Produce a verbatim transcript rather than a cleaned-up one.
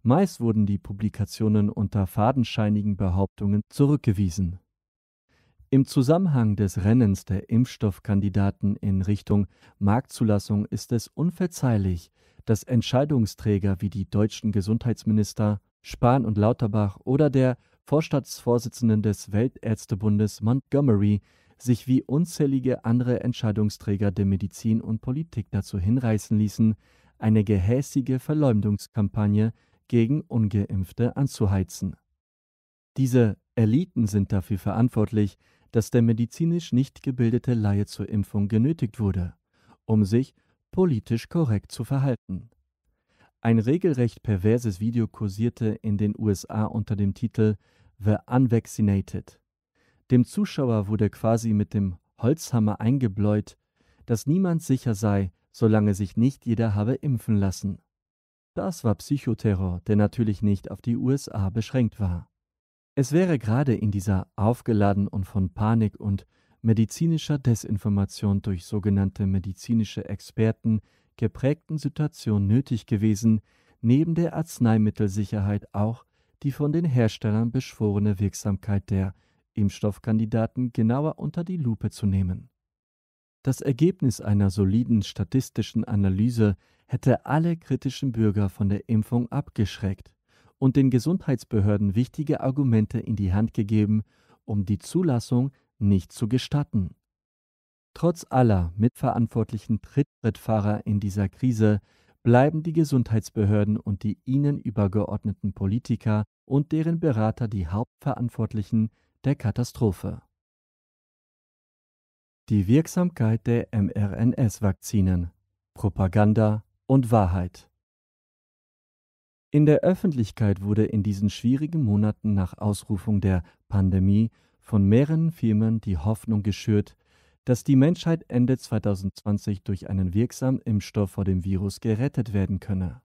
Meist wurden die Publikationen unter fadenscheinigen Behauptungen zurückgewiesen. Im Zusammenhang des Rennens der Impfstoffkandidaten in Richtung Marktzulassung ist es unverzeihlich, dass Entscheidungsträger wie die deutschen Gesundheitsminister Spahn und Lauterbach oder der Vorstandsvorsitzenden des Weltärztebundes Montgomery sich wie unzählige andere Entscheidungsträger der Medizin und Politik dazu hinreißen ließen, eine gehässige Verleumdungskampagne gegen Ungeimpfte anzuheizen. Diese Eliten sind dafür verantwortlich, dass der medizinisch nicht gebildete Laie zur Impfung genötigt wurde, um sich politisch korrekt zu verhalten. Ein regelrecht perverses Video kursierte in den U S A unter dem Titel The Unvaccinated. Dem Zuschauer wurde quasi mit dem Holzhammer eingebläut, dass niemand sicher sei, solange sich nicht jeder habe impfen lassen. Das war Psychoterror, der natürlich nicht auf die U S A beschränkt war. Es wäre gerade in dieser aufgeladen und von Panik und medizinischer Desinformation durch sogenannte medizinische Experten geprägten Situation nötig gewesen, neben der Arzneimittelsicherheit auch die von den Herstellern beschworene Wirksamkeit der Impfstoffkandidaten genauer unter die Lupe zu nehmen. Das Ergebnis einer soliden statistischen Analyse hätte alle kritischen Bürger von der Impfung abgeschreckt und den Gesundheitsbehörden wichtige Argumente in die Hand gegeben, um die Zulassung nicht zu gestatten. Trotz aller mitverantwortlichen Trittbrettfahrer in dieser Krise bleiben die Gesundheitsbehörden und die ihnen übergeordneten Politiker und deren Berater die Hauptverantwortlichen der Katastrophe. Die Wirksamkeit der mRNA-Vakzinen, Propaganda und Wahrheit. In der Öffentlichkeit wurde in diesen schwierigen Monaten nach Ausrufung der Pandemie von mehreren Firmen die Hoffnung geschürt, dass die Menschheit Ende zwanzig zwanzig durch einen wirksamen Impfstoff vor dem Virus gerettet werden könne.